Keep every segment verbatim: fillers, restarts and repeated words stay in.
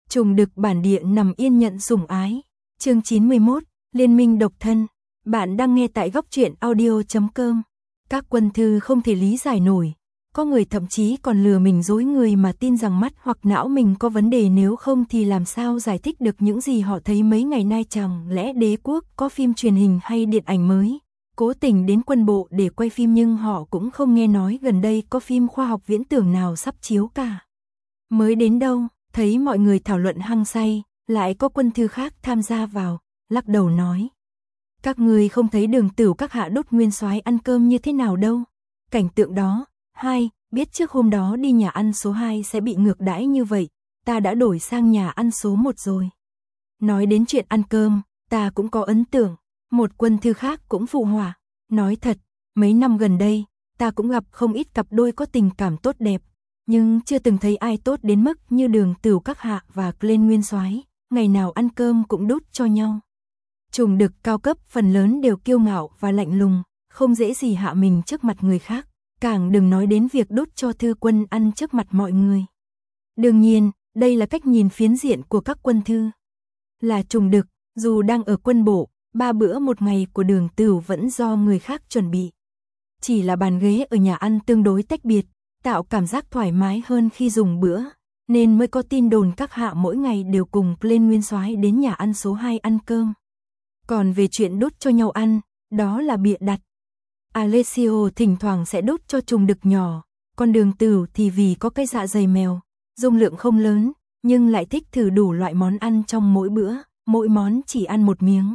Trùng Đực bản địa nằm yên nhận sủng ái. Chương chín mươi mốt, Liên minh độc thân. Bạn đang nghe tại góc truyện audio chấm com. Các quân thư không thể lý giải nổi. Có người thậm chí còn lừa mình dối người mà tin rằng mắt hoặc não mình có vấn đề, nếu không thì làm sao giải thích được những gì họ thấy mấy ngày nay. Chẳng lẽ đế quốc có phim truyền hình hay điện ảnh mới cố tình đến quân bộ để quay phim, nhưng họ cũng không nghe nói gần đây có phim khoa học viễn tưởng nào sắp chiếu cả. Mới đến đâu, thấy mọi người thảo luận hăng say, lại có quân thư khác tham gia vào, lắc đầu nói: các ngươi không thấy Đường Tửu các hạ đốt nguyên soái ăn cơm như thế nào đâu. Cảnh tượng đó, hai, biết trước hôm đó đi nhà ăn số hai sẽ bị ngược đãi như vậy, ta đã đổi sang nhà ăn số một rồi. Nói đến chuyện ăn cơm, ta cũng có ấn tượng. Một quân thư khác cũng phụ họa, nói thật, mấy năm gần đây, ta cũng gặp không ít cặp đôi có tình cảm tốt đẹp, nhưng chưa từng thấy ai tốt đến mức như Đường Tửu các hạ và Lên nguyên soái, ngày nào ăn cơm cũng đút cho nhau. Trùng Đực cao cấp phần lớn đều kiêu ngạo và lạnh lùng, không dễ gì hạ mình trước mặt người khác, càng đừng nói đến việc đút cho thư quân ăn trước mặt mọi người. Đương nhiên, đây là cách nhìn phiến diện của các quân thư. Là Trùng Đực, dù đang ở quân bộ, ba bữa một ngày của Đường Tửu vẫn do người khác chuẩn bị. Chỉ là bàn ghế ở nhà ăn tương đối tách biệt, tạo cảm giác thoải mái hơn khi dùng bữa, nên mới có tin đồn các hạ mỗi ngày đều cùng Lên nguyên soái đến nhà ăn số hai ăn cơm. Còn về chuyện đút cho nhau ăn, đó là bịa đặt. Alessio thỉnh thoảng sẽ đút cho Trùng Đực nhỏ, còn Đường Tửu thì vì có cái dạ dày mèo, dung lượng không lớn, nhưng lại thích thử đủ loại món ăn trong mỗi bữa, mỗi món chỉ ăn một miếng.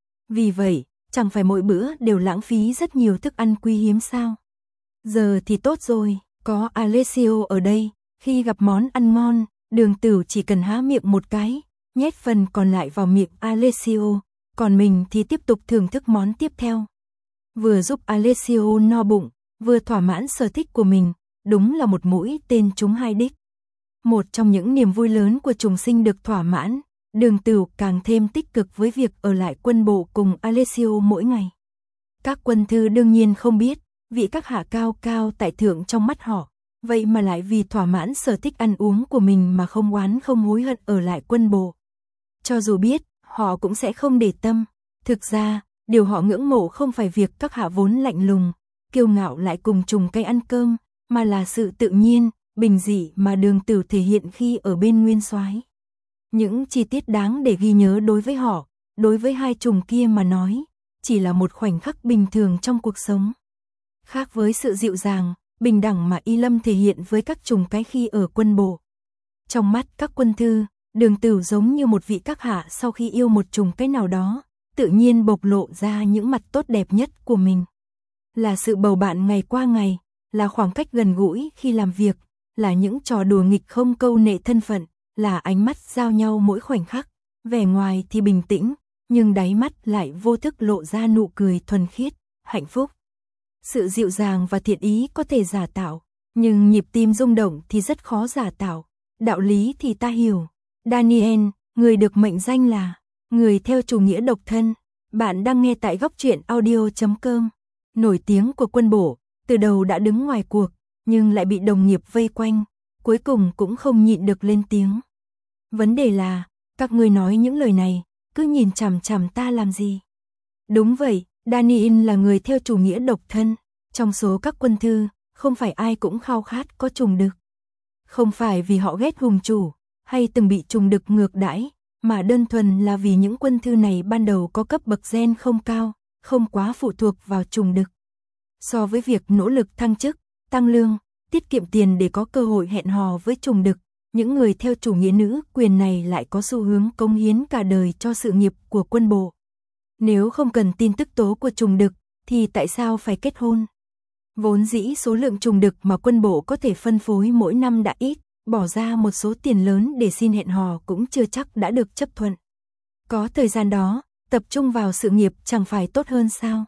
Vì vậy, chẳng phải mỗi bữa đều lãng phí rất nhiều thức ăn quý hiếm sao? Giờ thì tốt rồi, có Alessio ở đây, khi gặp món ăn ngon, Đường Tửu chỉ cần há miệng một cái, nhét phần còn lại vào miệng Alessio, còn mình thì tiếp tục thưởng thức món tiếp theo. Vừa giúp Alessio no bụng, vừa thỏa mãn sở thích của mình, đúng là một mũi tên trúng hai đích. Một trong những niềm vui lớn của trùng sinh được thỏa mãn, Đường Tửu càng thêm tích cực với việc ở lại quân bộ cùng Alessio mỗi ngày. Các quân thư đương nhiên không biết, vị các hạ cao cao tại thượng trong mắt họ, vậy mà lại vì thỏa mãn sở thích ăn uống của mình mà không oán không hối hận ở lại quân bộ. Cho dù biết, họ cũng sẽ không để tâm. Thực ra, điều họ ngưỡng mộ không phải việc các hạ vốn lạnh lùng, kiêu ngạo lại cùng trùng cây ăn cơm, mà là sự tự nhiên, bình dị mà Đường Tửu thể hiện khi ở bên nguyên soái. Những chi tiết đáng để ghi nhớ đối với họ, đối với hai trùng kia mà nói, chỉ là một khoảnh khắc bình thường trong cuộc sống. Khác với sự dịu dàng, bình đẳng mà Y Lâm thể hiện với các trùng cái khi ở quân bộ. Trong mắt các quân thư, Đường Tửu giống như một vị các hạ sau khi yêu một trùng cái nào đó, tự nhiên bộc lộ ra những mặt tốt đẹp nhất của mình. Là sự bầu bạn ngày qua ngày, là khoảng cách gần gũi khi làm việc, là những trò đùa nghịch không câu nệ thân phận, là ánh mắt giao nhau mỗi khoảnh khắc, vẻ ngoài thì bình tĩnh, nhưng đáy mắt lại vô thức lộ ra nụ cười thuần khiết, hạnh phúc. Sự dịu dàng và thiện ý có thể giả tạo, nhưng nhịp tim rung động thì rất khó giả tạo. Đạo lý thì ta hiểu. Daniel, người được mệnh danh là người theo chủ nghĩa độc thân. Bạn đang nghe tại góc truyện audio chấm com. Nổi tiếng của quân bộ, từ đầu đã đứng ngoài cuộc, nhưng lại bị đồng nghiệp vây quanh, cuối cùng cũng không nhịn được lên tiếng. Vấn đề là, các ngươi nói những lời này, cứ nhìn chằm chằm ta làm gì? Đúng vậy, Daniel là người theo chủ nghĩa độc thân. Trong số các quân thư, không phải ai cũng khao khát có Trùng Đực. Không phải vì họ ghét hùng chủ, hay từng bị Trùng Đực ngược đãi, mà đơn thuần là vì những quân thư này ban đầu có cấp bậc gen không cao, không quá phụ thuộc vào Trùng Đực. So với việc nỗ lực thăng chức, tăng lương, tiết kiệm tiền để có cơ hội hẹn hò với Trùng Đực, những người theo chủ nghĩa nữ quyền này lại có xu hướng cống hiến cả đời cho sự nghiệp của quân bộ. Nếu không cần tin tức tố của Trùng Đực, thì tại sao phải kết hôn? Vốn dĩ số lượng Trùng Đực mà quân bộ có thể phân phối mỗi năm đã ít, bỏ ra một số tiền lớn để xin hẹn hò cũng chưa chắc đã được chấp thuận. Có thời gian đó, tập trung vào sự nghiệp chẳng phải tốt hơn sao?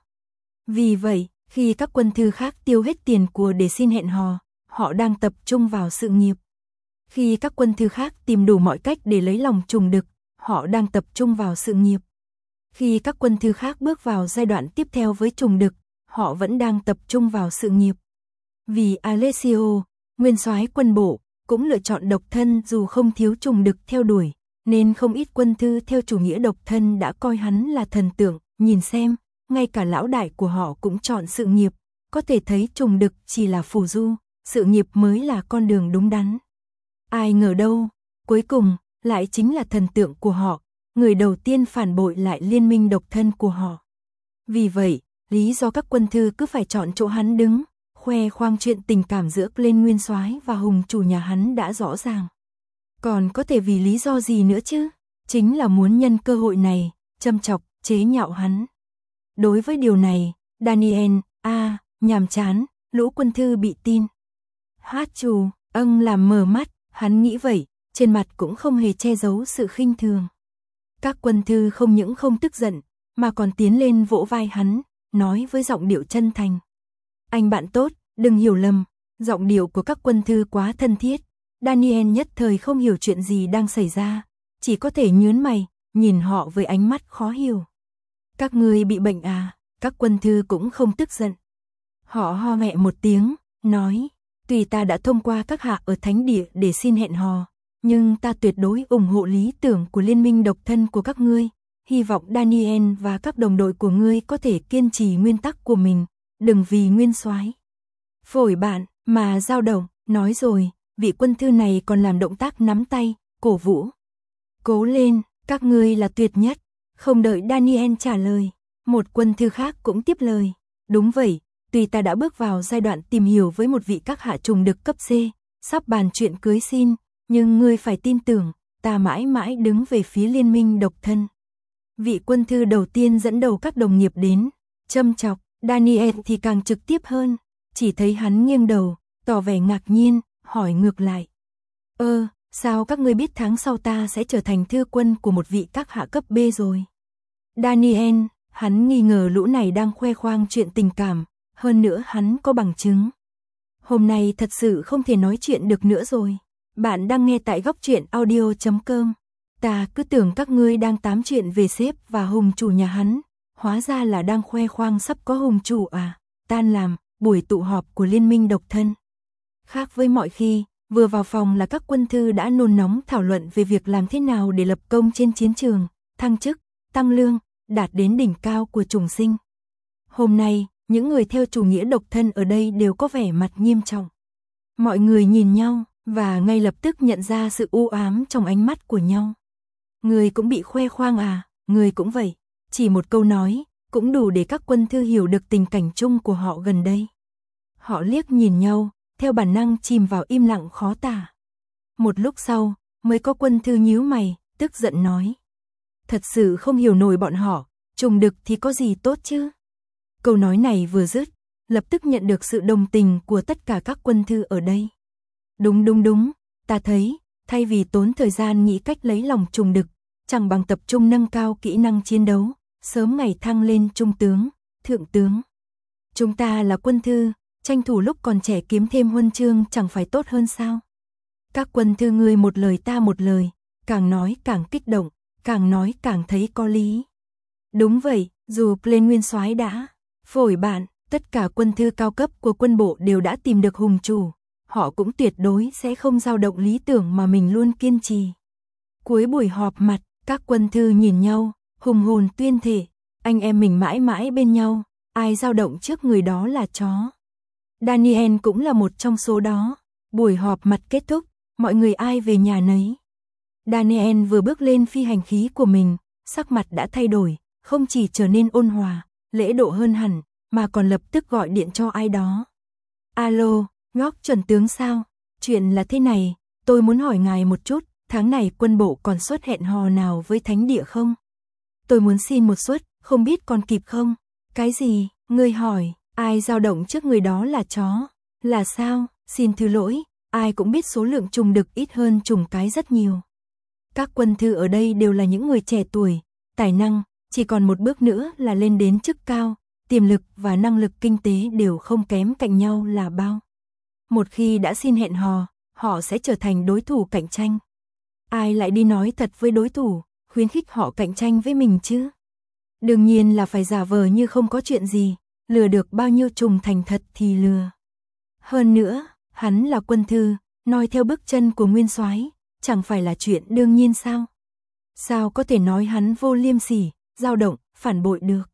Vì vậy, khi các quân thư khác tiêu hết tiền của để xin hẹn hò, họ đang tập trung vào sự nghiệp. Khi các quân thư khác tìm đủ mọi cách để lấy lòng Trùng Đực, họ đang tập trung vào sự nghiệp. Khi các quân thư khác bước vào giai đoạn tiếp theo với Trùng Đực, họ vẫn đang tập trung vào sự nghiệp. Vì Alessio, nguyên soái quân bộ, cũng lựa chọn độc thân dù không thiếu trùng đực theo đuổi, nên không ít quân thư theo chủ nghĩa độc thân đã coi hắn là thần tượng, nhìn xem, ngay cả lão đại của họ cũng chọn sự nghiệp, có thể thấy trùng đực chỉ là phù du, sự nghiệp mới là con đường đúng đắn. Ai ngờ đâu, cuối cùng, lại chính là thần tượng của họ, người đầu tiên phản bội lại liên minh độc thân của họ. Vì vậy, lý do các quân thư cứ phải chọn chỗ hắn đứng, khoe khoang chuyện tình cảm giữa Lên Nguyên Soái và Hùng chủ nhà hắn đã rõ ràng. Còn có thể vì lý do gì nữa chứ? Chính là muốn nhân cơ hội này, châm chọc, chế nhạo hắn. Đối với điều này, Daniel, a à, nhàm chán, lũ quân thư bị tin. Hát trù, âng làm mờ mắt, hắn nghĩ vậy, trên mặt cũng không hề che giấu sự khinh thường. Các quân thư không những không tức giận, mà còn tiến lên vỗ vai hắn, nói với giọng điệu chân thành. Anh bạn tốt, đừng hiểu lầm, giọng điệu của các quân thư quá thân thiết. Daniel nhất thời không hiểu chuyện gì đang xảy ra, chỉ có thể nhướng mày, nhìn họ với ánh mắt khó hiểu. Các ngươi bị bệnh à? Các quân thư cũng không tức giận. Họ ho mẹ một tiếng, nói, tuy ta đã thông qua các hạ ở thánh địa để xin hẹn hò, nhưng ta tuyệt đối ủng hộ lý tưởng của liên minh độc thân của các ngươi. Hy vọng Daniel và các đồng đội của ngươi có thể kiên trì nguyên tắc của mình, đừng vì Nguyên Soái phổi bạn mà dao động. Nói rồi, vị quân thư này còn làm động tác nắm tay, cổ vũ. Cố lên, các ngươi là tuyệt nhất. Không đợi Daniel trả lời, một quân thư khác cũng tiếp lời. Đúng vậy, tuy ta đã bước vào giai đoạn tìm hiểu với một vị các hạ trùng đực cấp C, sắp bàn chuyện cưới xin, nhưng ngươi phải tin tưởng, ta mãi mãi đứng về phía liên minh độc thân. Vị quân thư đầu tiên dẫn đầu các đồng nghiệp đến, châm chọc, Daniel thì càng trực tiếp hơn, chỉ thấy hắn nghiêng đầu, tỏ vẻ ngạc nhiên, hỏi ngược lại. Ơ, sao các ngươi biết tháng sau ta sẽ trở thành thư quân của một vị các hạ cấp B rồi? Daniel, hắn nghi ngờ lũ này đang khoe khoang chuyện tình cảm, hơn nữa hắn có bằng chứng. Hôm nay thật sự không thể nói chuyện được nữa rồi. Bạn đang nghe tại góc truyện audio chấm com. Ta cứ tưởng các ngươi đang tám chuyện về sếp và Hùng chủ nhà hắn, hóa ra là đang khoe khoang sắp có Hùng chủ à. Tan làm, buổi tụ họp của liên minh độc thân. Khác với mọi khi, vừa vào phòng là các quân thư đã nôn nóng thảo luận về việc làm thế nào để lập công trên chiến trường, thăng chức, tăng lương, đạt đến đỉnh cao của chủng sinh. Hôm nay, những người theo chủ nghĩa độc thân ở đây đều có vẻ mặt nghiêm trọng. Mọi người nhìn nhau, và ngay lập tức nhận ra sự u ám trong ánh mắt của nhau. Người cũng bị khoe khoang à, người cũng vậy. Chỉ một câu nói, cũng đủ để các quân thư hiểu được tình cảnh chung của họ gần đây. Họ liếc nhìn nhau, theo bản năng chìm vào im lặng khó tả. Một lúc sau, mới có quân thư nhíu mày, tức giận nói. Thật sự không hiểu nổi bọn họ, trùng đực thì có gì tốt chứ? Câu nói này vừa dứt, lập tức nhận được sự đồng tình của tất cả các quân thư ở đây. Đúng đúng đúng, ta thấy, thay vì tốn thời gian nghĩ cách lấy lòng trùng đực, chẳng bằng tập trung nâng cao kỹ năng chiến đấu, sớm ngày thăng lên trung tướng, thượng tướng. Chúng ta là quân thư, tranh thủ lúc còn trẻ kiếm thêm huân chương chẳng phải tốt hơn sao? Các quân thư ngươi một lời ta một lời, càng nói càng kích động, càng nói càng thấy có lý. Đúng vậy, dù Lên Nguyên Soái đã phổi bạn, tất cả quân thư cao cấp của quân bộ đều đã tìm được Hùng chủ, họ cũng tuyệt đối sẽ không dao động lý tưởng mà mình luôn kiên trì. Cuối buổi họp mặt, các quân thư nhìn nhau, hùng hồn tuyên thệ, anh em mình mãi mãi bên nhau, ai dao động trước người đó là chó. Daniel cũng là một trong số đó. Buổi họp mặt kết thúc, mọi người ai về nhà nấy. Daniel vừa bước lên phi hành khí của mình, sắc mặt đã thay đổi, không chỉ trở nên ôn hòa, lễ độ hơn hẳn, mà còn lập tức gọi điện cho ai đó. Alo, ngóc chuẩn tướng sao? Chuyện là thế này, tôi muốn hỏi ngài một chút, tháng này quân bộ còn suất hẹn hò nào với thánh địa không? Tôi muốn xin một suất, không biết còn kịp không? Cái gì? Ngươi hỏi, ai dao động trước người đó là chó? Là sao? Xin thứ lỗi, ai cũng biết số lượng trùng đực ít hơn trùng cái rất nhiều. Các quân thư ở đây đều là những người trẻ tuổi, tài năng, chỉ còn một bước nữa là lên đến chức cao, tiềm lực và năng lực kinh tế đều không kém cạnh nhau là bao. Một khi đã xin hẹn hò, họ sẽ trở thành đối thủ cạnh tranh. Ai lại đi nói thật với đối thủ, khuyến khích họ cạnh tranh với mình chứ? Đương nhiên là phải giả vờ như không có chuyện gì, lừa được bao nhiêu trùng thành thật thì lừa. Hơn nữa, hắn là quân thư, noi theo bước chân của Nguyên Soái, chẳng phải là chuyện đương nhiên sao? Sao có thể nói hắn vô liêm sỉ, dao động, phản bội được?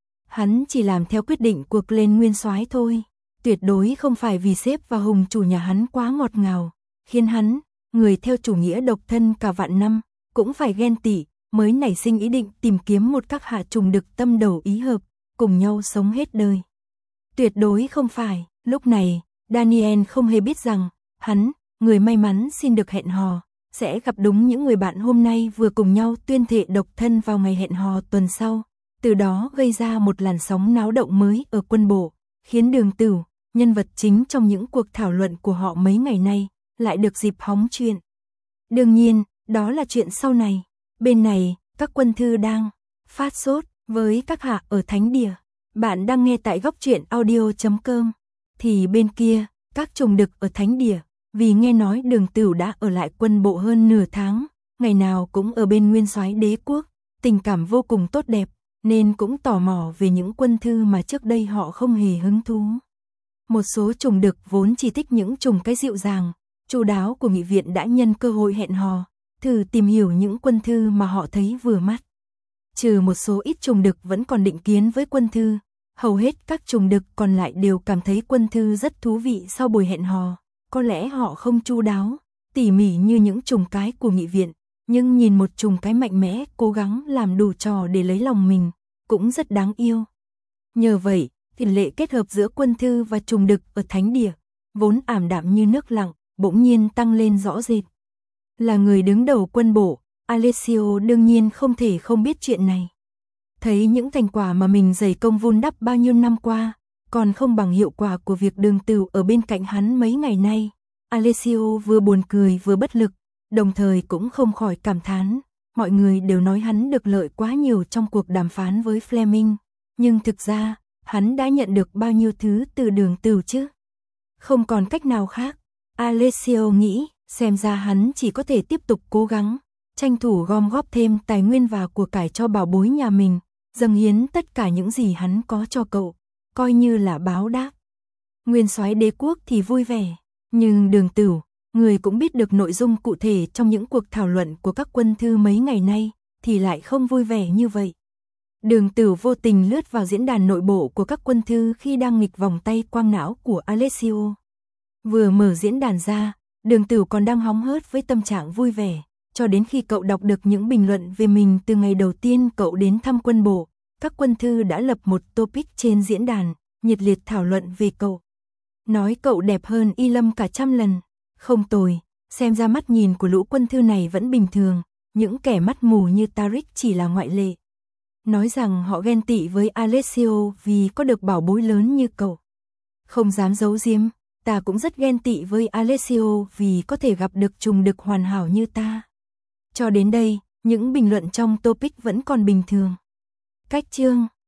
Hắn chỉ làm theo quyết định của Glenn Nguyên Soái thôi, tuyệt đối không phải vì sếp và Hùng chủ nhà hắn quá ngọt ngào, khiến hắn, người theo chủ nghĩa độc thân cả vạn năm, cũng phải ghen tị, mới nảy sinh ý định tìm kiếm một các hạ trùng đực tâm đầu ý hợp, cùng nhau sống hết đời. Tuyệt đối không phải, lúc này, Daniel không hề biết rằng, hắn, người may mắn xin được hẹn hò, sẽ gặp đúng những người bạn hôm nay vừa cùng nhau tuyên thệ độc thân vào ngày hẹn hò tuần sau, từ đó gây ra một làn sóng náo động mới ở quân bộ, khiến Đường Tửu, nhân vật chính trong những cuộc thảo luận của họ mấy ngày nay, lại được dịp hóng chuyện. Đương nhiên, đó là chuyện sau này. Bên này, các quân thư đang phát sốt với các hạ ở Thánh Địa. Bạn đang nghe tại góc truyện audio chấm com. Thì bên kia, các trùng đực ở Thánh Địa, vì nghe nói Đường Tửu đã ở lại quân bộ hơn nửa tháng, ngày nào cũng ở bên Nguyên Soái đế quốc, tình cảm vô cùng tốt đẹp, nên cũng tò mò về những quân thư mà trước đây họ không hề hứng thú. Một số trùng đực vốn chỉ thích những trùng cái dịu dàng, chu đáo của nghị viện đã nhân cơ hội hẹn hò, thử tìm hiểu những quân thư mà họ thấy vừa mắt. Trừ một số ít trùng đực vẫn còn định kiến với quân thư, hầu hết các trùng đực còn lại đều cảm thấy quân thư rất thú vị sau buổi hẹn hò. Có lẽ họ không chu đáo, tỉ mỉ như những trùng cái của nghị viện, nhưng nhìn một trùng cái mạnh mẽ cố gắng làm đủ trò để lấy lòng mình, cũng rất đáng yêu. Nhờ vậy, tỷ lệ kết hợp giữa quân thư và trùng đực ở Thánh Địa, vốn ảm đạm như nước lặng, bỗng nhiên tăng lên rõ rệt. Là người đứng đầu quân bộ, Alessio đương nhiên không thể không biết chuyện này. Thấy những thành quả mà mình dày công vun đắp bao nhiêu năm qua, còn không bằng hiệu quả của việc Đường Tửu ở bên cạnh hắn mấy ngày nay, Alessio vừa buồn cười vừa bất lực, đồng thời cũng không khỏi cảm thán, mọi người đều nói hắn được lợi quá nhiều trong cuộc đàm phán với Fleming, nhưng thực ra, hắn đã nhận được bao nhiêu thứ từ Đường Tửu chứ? Không còn cách nào khác, Alessio nghĩ, xem ra hắn chỉ có thể tiếp tục cố gắng, tranh thủ gom góp thêm tài nguyên và của cải cho bảo bối nhà mình, dâng hiến tất cả những gì hắn có cho cậu, coi như là báo đáp. Nguyên Soái đế quốc thì vui vẻ, nhưng Đường Tửu, người cũng biết được nội dung cụ thể trong những cuộc thảo luận của các quân thư mấy ngày nay, thì lại không vui vẻ như vậy. Đường Tửu vô tình lướt vào diễn đàn nội bộ của các quân thư khi đang nghịch vòng tay quang não của Alessio. Vừa mở diễn đàn ra, Đường Tửu còn đang hóng hớt với tâm trạng vui vẻ, cho đến khi cậu đọc được những bình luận về mình từ ngày đầu tiên cậu đến thăm quân bộ, các quân thư đã lập một topic trên diễn đàn, nhiệt liệt thảo luận về cậu. Nói cậu đẹp hơn Y Lâm cả trăm lần, không tồi, xem ra mắt nhìn của lũ quân thư này vẫn bình thường, những kẻ mắt mù như Tariq chỉ là ngoại lệ. Nói rằng họ ghen tị với Alessio vì có được bảo bối lớn như cậu. Không dám giấu giếm, ta cũng rất ghen tị với Alessio vì có thể gặp được trùng đực hoàn hảo như ta. Cho đến đây, những bình luận trong topic vẫn còn bình thường. Cách chương